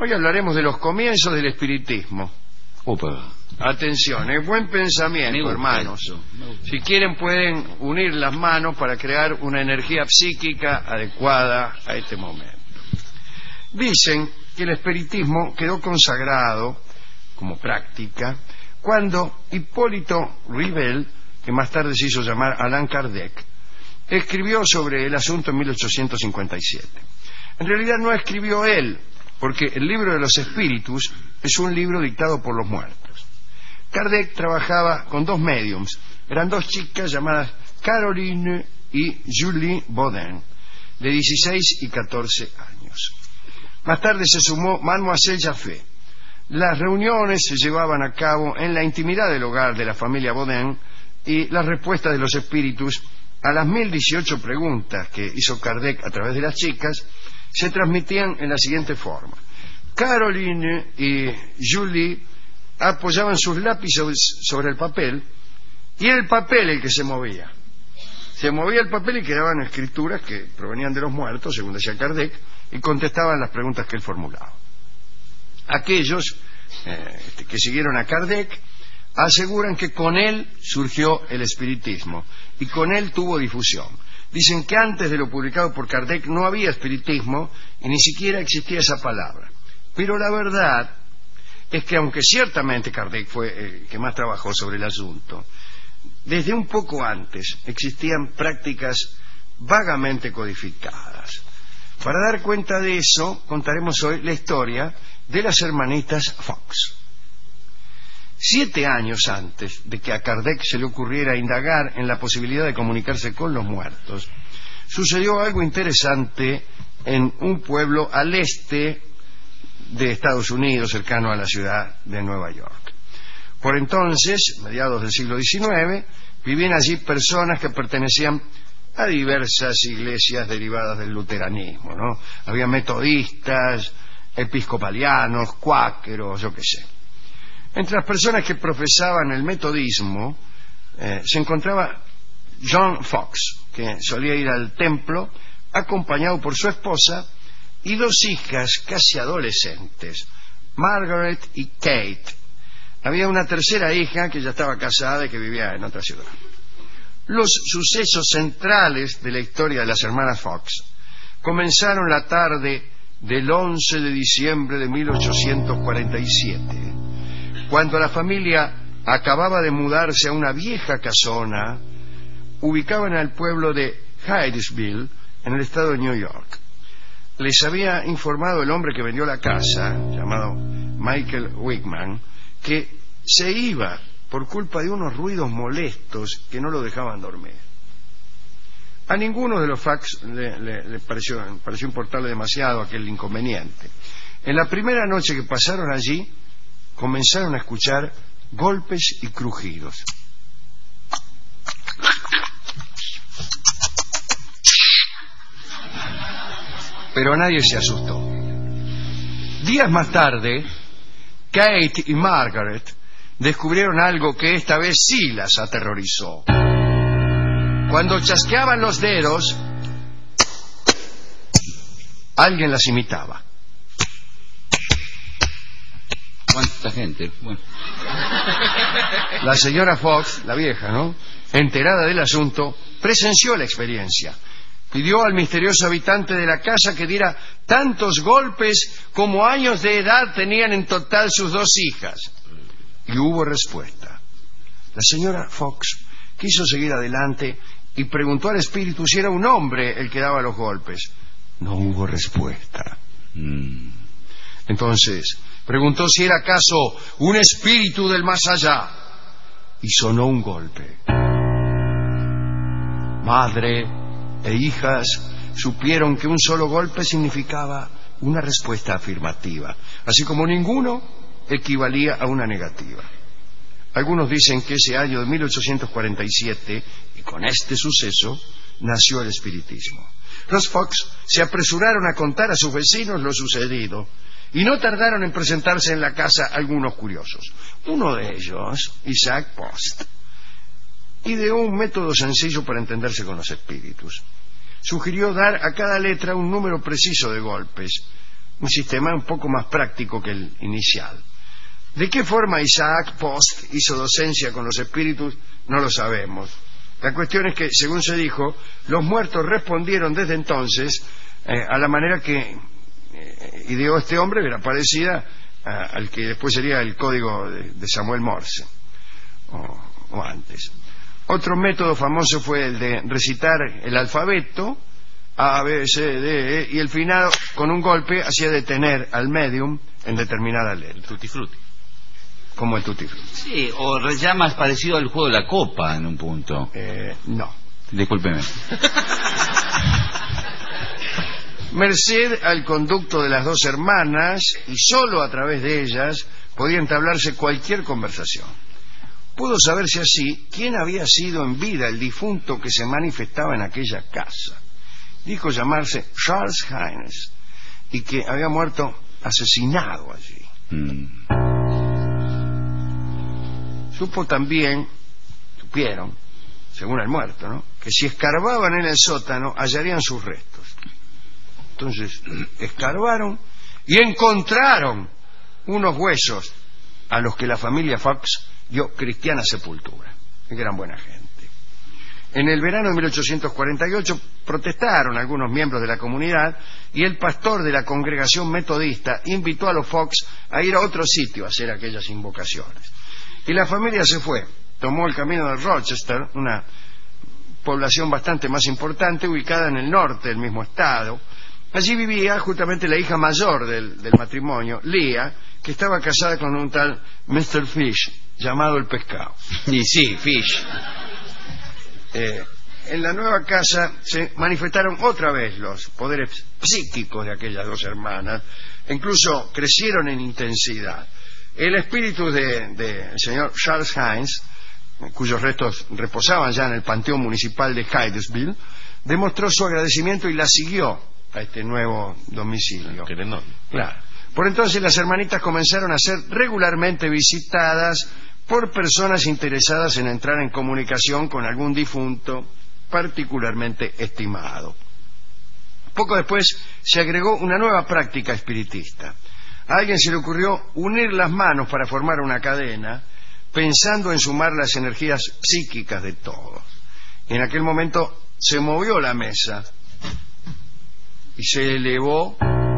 Hoy hablaremos de los comienzos del espiritismo. Opa. Atención, es buen pensamiento, hermanos. Si quieren pueden unir las manos para crear una energía psíquica adecuada a este momento. Dicen que el espiritismo quedó consagrado como práctica cuando Hipólito Rivel, que más tarde se hizo llamar Allan Kardec, escribió sobre el asunto en 1857. En realidad no escribió él, porque el libro de los espíritus es un libro dictado por los muertos. Kardec trabajaba con dos médiums, eran dos chicas llamadas Caroline y Julie Baudin, de 16 y 14 años. Más tarde se sumó Mademoiselle Jaffé. Las reuniones se llevaban a cabo en la intimidad del hogar de la familia Baudin y las respuestas de los espíritus a las 1018 preguntas que hizo Kardec a través de las chicas se transmitían en la siguiente forma. Caroline y Julie apoyaban sus lápices sobre el papel y era el papel el que se movía. Se movía el papel y quedaban escrituras que provenían de los muertos, según decía Kardec, y contestaban las preguntas que él formulaba. Aquellos que siguieron a Kardec aseguran que con él surgió el espiritismo y con él tuvo difusión. Dicen que antes de lo publicado por Kardec no había espiritismo y ni siquiera existía esa palabra. Pero la verdad es que aunque ciertamente Kardec fue el que más trabajó sobre el asunto, desde un poco antes existían prácticas vagamente codificadas. Para dar cuenta de eso, contaremos hoy la historia de las hermanitas Fox. 7 años antes de que a Kardec se le ocurriera indagar en la posibilidad de comunicarse con los muertos, sucedió algo interesante en un pueblo al este de Estados Unidos, cercano a la ciudad de Nueva York. Por entonces, mediados del siglo XIX, vivían allí personas que pertenecían a diversas iglesias derivadas del luteranismo, ¿no? Había metodistas, episcopalianos, cuáqueros, yo qué sé. Entre las personas que profesaban el metodismo se encontraba John Fox, que solía ir al templo acompañado por su esposa y 2 hijas casi adolescentes, Margaret y Kate. Había una tercera hija que ya estaba casada y que vivía en otra ciudad. Los sucesos centrales de la historia de las hermanas Fox comenzaron la tarde del 11 de diciembre de 1847, cuando la familia acababa de mudarse a una vieja casona ubicada en el pueblo de Hydesville, en el estado de New York. Les había informado el hombre que vendió la casa, llamado Michael Wickman, que se iba por culpa de unos ruidos molestos que no lo dejaban dormir. A ninguno de los Fox le pareció importarle demasiado aquel inconveniente. En la primera noche que pasaron allí, comenzaron a escuchar golpes y crujidos. Pero nadie se asustó. Días más tarde, Kate y Margaret descubrieron algo que esta vez sí las aterrorizó. Cuando chasqueaban los dedos, alguien las imitaba. ¿Cuánta gente? Bueno. La señora Fox, la vieja, ¿no?, enterada del asunto, presenció la experiencia. Pidió al misterioso habitante de la casa que diera tantos golpes como años de edad tenían en total sus 2 hijas. Y hubo respuesta. La señora Fox quiso seguir adelante y preguntó al espíritu si era un hombre el que daba los golpes. No hubo respuesta. Entonces preguntó si era acaso un espíritu del más allá y sonó un golpe. Madre e hijas supieron que un solo golpe significaba una respuesta afirmativa, así como ninguno equivalía a una negativa. Algunos dicen que ese año de 1847, y con este suceso, nació el espiritismo. Los Fox se apresuraron a contar a sus vecinos lo sucedido, y no tardaron en presentarse en la casa algunos curiosos. Uno de ellos, Isaac Post, ideó un método sencillo para entenderse con los espíritus. Sugirió dar a cada letra un número preciso de golpes, un sistema un poco más práctico que el inicial. ¿De qué forma Isaac Post hizo docencia con los espíritus? No lo sabemos. La cuestión es que, según se dijo, los muertos respondieron desde entonces a la manera que ideó este hombre, que era parecida al que después sería el código de Samuel Morse, o antes. Otro método famoso fue el de recitar el alfabeto, A, B, C, D, E, y el finado, con un golpe, hacía detener al medium en determinada letra. Tutti frutti. Como el tutti frutti. Sí, o ya más parecido al juego de la copa en un punto. No. Discúlpeme. Merced al conducto de las dos hermanas, y solo a través de ellas, podía entablarse cualquier conversación. Pudo saberse así quién había sido en vida el difunto que se manifestaba en aquella casa. Dijo llamarse Charles Haynes y que había muerto asesinado allí. Supieron, según el muerto, ¿no?, que si escarbaban en el sótano hallarían sus restos. Entonces escarbaron y encontraron unos huesos a los que la familia Fox dio cristiana sepultura. Que eran buena gente. En el verano de 1848 protestaron algunos miembros de la comunidad y el pastor de la congregación metodista invitó a los Fox a ir a otro sitio a hacer aquellas invocaciones. Y la familia se fue, tomó el camino de Rochester, una población bastante más importante ubicada en el norte del mismo estado. Allí vivía justamente la hija mayor del matrimonio, Leah, que estaba casada con un tal Mr. Fish, llamado el pescado. Y sí, Fish. En la nueva casa se manifestaron otra vez los poderes psíquicos de aquellas dos hermanas, incluso crecieron en intensidad. El espíritu del señor Charles Haynes, cuyos restos reposaban ya en el panteón municipal de Hydesville, demostró su agradecimiento y la siguió a este nuevo domicilio. Claro. Por entonces las hermanitas comenzaron a ser regularmente visitadas por personas interesadas en entrar en comunicación con algún difunto particularmente estimado. Poco después se agregó una nueva práctica espiritista. A alguien se le ocurrió unir las manos para formar una cadena, pensando en sumar las energías psíquicas de todos. Y en aquel momento se movió la mesa y se elevó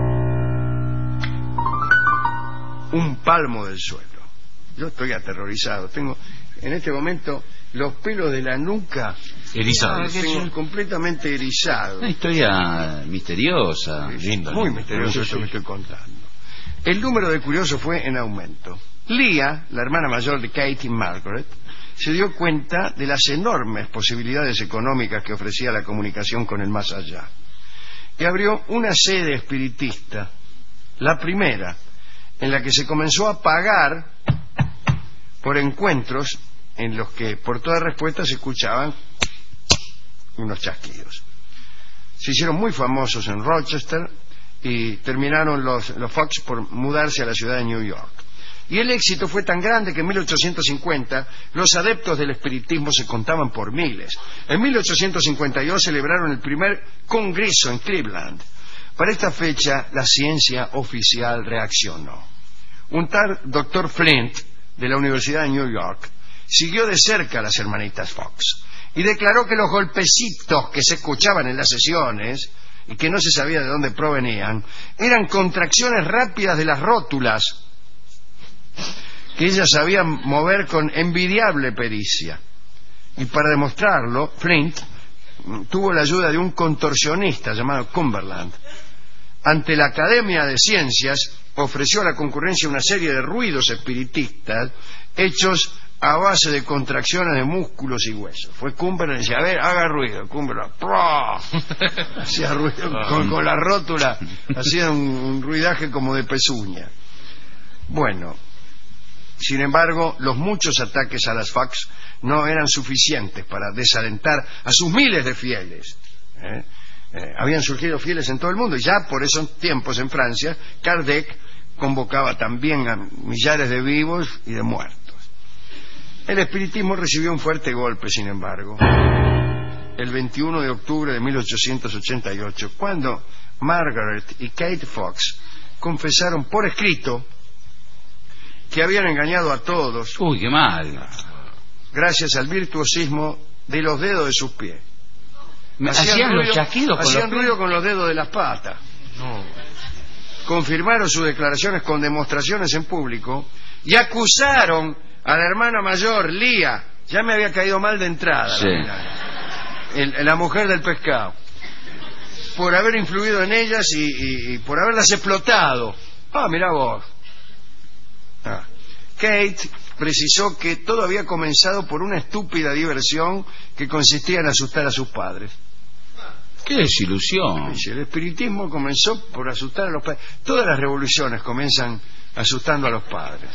un palmo del suelo. Yo estoy aterrorizado. Tengo en este momento los pelos de la nuca erizados. Completamente erizados. Una historia misteriosa. Linda, muy misteriosa esto que estoy contando. El número de curiosos fue en aumento. Leah, la hermana mayor de Katie Margaret, se dio cuenta de las enormes posibilidades económicas que ofrecía la comunicación con el más allá. Y abrió una sede espiritista, la primera, en la que se comenzó a pagar por encuentros en los que por toda respuesta se escuchaban unos chasquidos. Se hicieron muy famosos en Rochester y terminaron los Fox por mudarse a la ciudad de New York. Y el éxito fue tan grande que en 1850 los adeptos del espiritismo se contaban por miles. En 1852 celebraron el primer congreso en Cleveland. Para esta fecha la ciencia oficial reaccionó. Un tal Dr. Flint de la Universidad de New York siguió de cerca a las hermanitas Fox y declaró que los golpecitos que se escuchaban en las sesiones y que no se sabía de dónde provenían eran contracciones rápidas de las rótulas que ellas sabían mover con envidiable pericia. Y para demostrarlo, Flint tuvo la ayuda de un contorsionista llamado Cumberland. Ante la Academia de Ciencias ofreció a la concurrencia una serie de ruidos espiritistas hechos a base de contracciones de músculos y huesos. Fue Cumberland y decía, a ver, haga ruido. Cumberland, hacía ruido con la rótula, hacía un ruidaje como de pezuña. Bueno, sin embargo, los muchos ataques a las Fox no eran suficientes para desalentar a sus miles de fieles. Habían surgido fieles en todo el mundo y ya por esos tiempos en Francia Kardec convocaba también a millares de vivos y de muertos. El espiritismo recibió un fuerte golpe, sin embargo, el 21 de octubre de 1888, cuando Margaret y Kate Fox confesaron por escrito que habían engañado a todos. Uy, qué mal. Gracias al virtuosismo de los dedos de sus pies. ¿Hacían los chasquidos con hacían los ruido pies? con los dedos de las patas. No. Confirmaron sus declaraciones con demostraciones en público y acusaron a la hermana mayor, Lía. Ya me había caído mal de entrada. Sí. La mujer del pescado, por haber influido en ellas y por haberlas explotado. Mirá vos. Kate precisó que todo había comenzado por una estúpida diversión que consistía en asustar a sus padres. ¡Qué desilusión! Dice, el espiritismo comenzó por asustar a los padres. Todas las revoluciones comienzan asustando a los padres.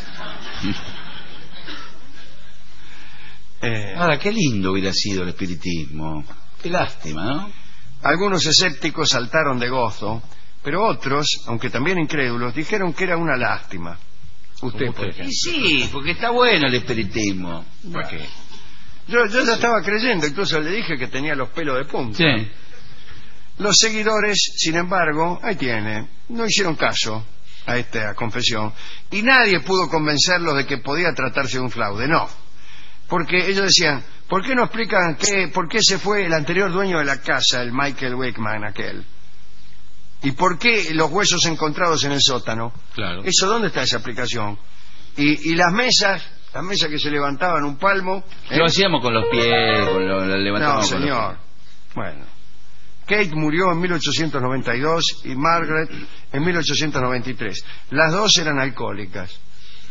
Ahora, qué lindo hubiera sido el espiritismo. Qué lástima, ¿no? Algunos escépticos saltaron de gozo, pero otros, aunque también incrédulos, dijeron que era una lástima. Usted, por ejemplo. Y sí, porque está bueno el espiritismo. ¿Para qué? Yo ya estaba creyendo, incluso le dije que tenía los pelos de punta. Sí. Los seguidores, sin embargo, ahí tiene, no hicieron caso a esta confesión y nadie pudo convencerlos de que podía tratarse de un fraude. No, porque ellos decían, ¿por qué no explican por qué se fue el anterior dueño de la casa, el Michael Wakeman aquel? ¿Y por qué los huesos encontrados en el sótano? Claro. Eso, ¿dónde está esa explicación? Y las mesas que se levantaban un palmo. Lo hacíamos con los pies, lo No, levantábamos con los señor. Bueno. Kate murió en 1892 y Margaret en 1893. Las dos eran alcohólicas.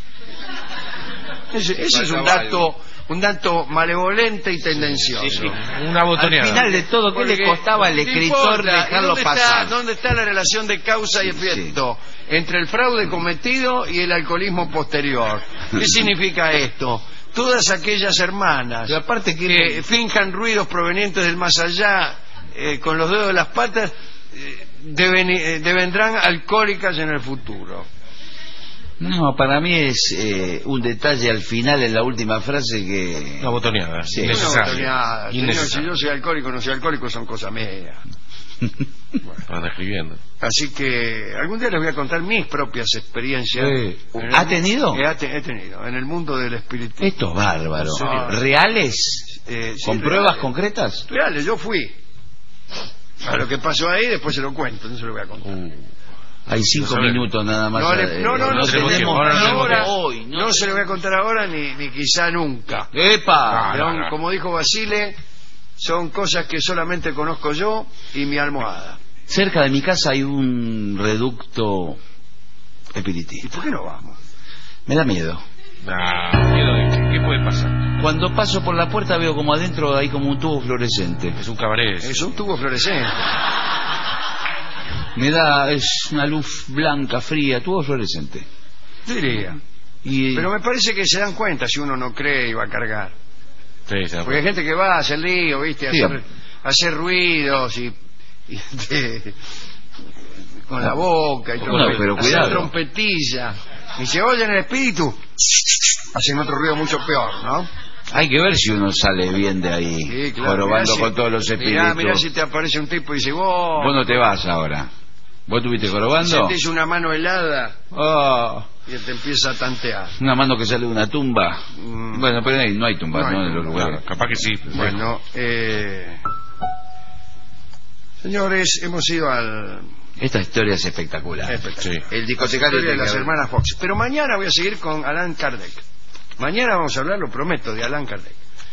Ese es un dato malevolente y tendencioso. Sí. Una botoneada. Al final de todo, ¿qué le costaba al escritor dejarlo pasar? ¿Dónde está la relación de causa y efecto entre el fraude cometido y el alcoholismo posterior? ¿Qué significa esto? Todas aquellas hermanas Pero aparte que finjan ruidos provenientes del más allá con los dedos de las patas devendrán alcohólicas en el futuro. No, para mí es un detalle al final, en la última frase que... Una botoneada. Sí. Una Innecesaria. botoneada. Señor, si yo soy alcohólico o no soy alcohólico son cosas mías. Para andar escribiendo. Así que algún día les voy a contar mis propias experiencias. Sí. En el- ¿Ha tenido? He tenido en el mundo del espiritismo. Esto es bárbaro. ¿En serio? ¿Reales? Sí, ¿Con reales. pruebas concretas? Reales, yo fui. A lo que pasó ahí después se lo cuento, no se lo voy a contar. Hay 5 No sabe. minutos nada más. No no tenemos tiempo, ahora no tenemos ahora, hoy. no se lo voy a contar ahora ni quizá nunca. ¡Epa! Son, como dijo Basile, son cosas que solamente conozco yo y mi almohada. Cerca de mi casa hay un reducto ¿Y espiritista. por qué no vamos? Me da miedo. Miedo de qué puede pasar. Cuando paso por la puerta veo como adentro hay como un tubo fluorescente. Es un cabaret. Es un tubo fluorescente. Es una luz blanca, fría, tubo fluorescente. Diría. Y Pero me parece que se dan cuenta si uno no cree y va a cargar. Sí, se da Porque hay gente que va a hacer lío, ¿viste? Sí. Hacer ruidos y con la boca y Bueno, pero hacer cuidado. trompetilla. Y se oyen el espíritu, hacen otro ruido mucho peor, ¿no? hay que ver si uno sale bien de ahí, Sí, claro. jorobando Mirá con todos los espíritus. Mirá si te aparece un tipo y dice, vos Vos no te vas ahora. ¿Vos estuviste jorobando? sentís una mano helada Oh, y te empieza a tantear. una mano que sale de una tumba. Mm. Bueno, pero no hay tumbas, No hay ¿no? En los tumbas. lugares. Capaz que sí. Bueno, señores, hemos ido al Esta historia es espectacular. Sí. El la discotecario historia de tiene las que haber- hermanas Fox. Pero mañana voy a seguir con Allan Kardec. Mañana vamos a hablar, lo prometo, de Allan Kardec.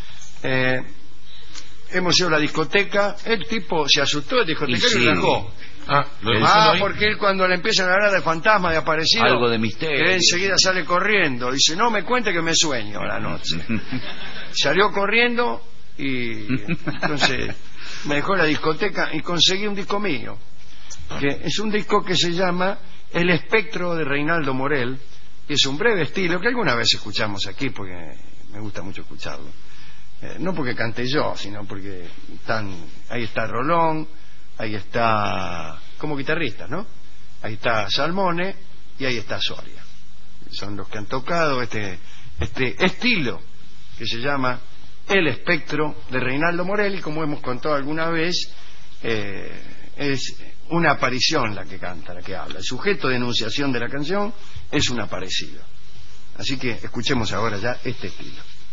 Hemos ido a la discoteca. El tipo se asustó, el discotecario Y sí. y rajó. Lo dejó solo ahí. Porque él cuando le empiezan a hablar de fantasmas, de aparecidos, Algo de misterio. él enseguida sale corriendo. Dice, no me cuente que me sueño a la noche. Salió corriendo y entonces me dejó la discoteca y conseguí un disco mío, que es un disco que se llama El espectro de Reinaldo Morel, y es un breve estilo que alguna vez escuchamos aquí porque me gusta mucho escucharlo. No porque cante yo, sino porque ahí está Rolón, ahí está como guitarrista, ¿no? Ahí está Salmone y ahí está Soria. Son los que han tocado este estilo que se llama El espectro de Reinaldo Morel, y como hemos contado alguna vez, es una aparición la que canta, la que habla. El sujeto de enunciación de la canción es un aparecido. Así que escuchemos ahora ya este estilo.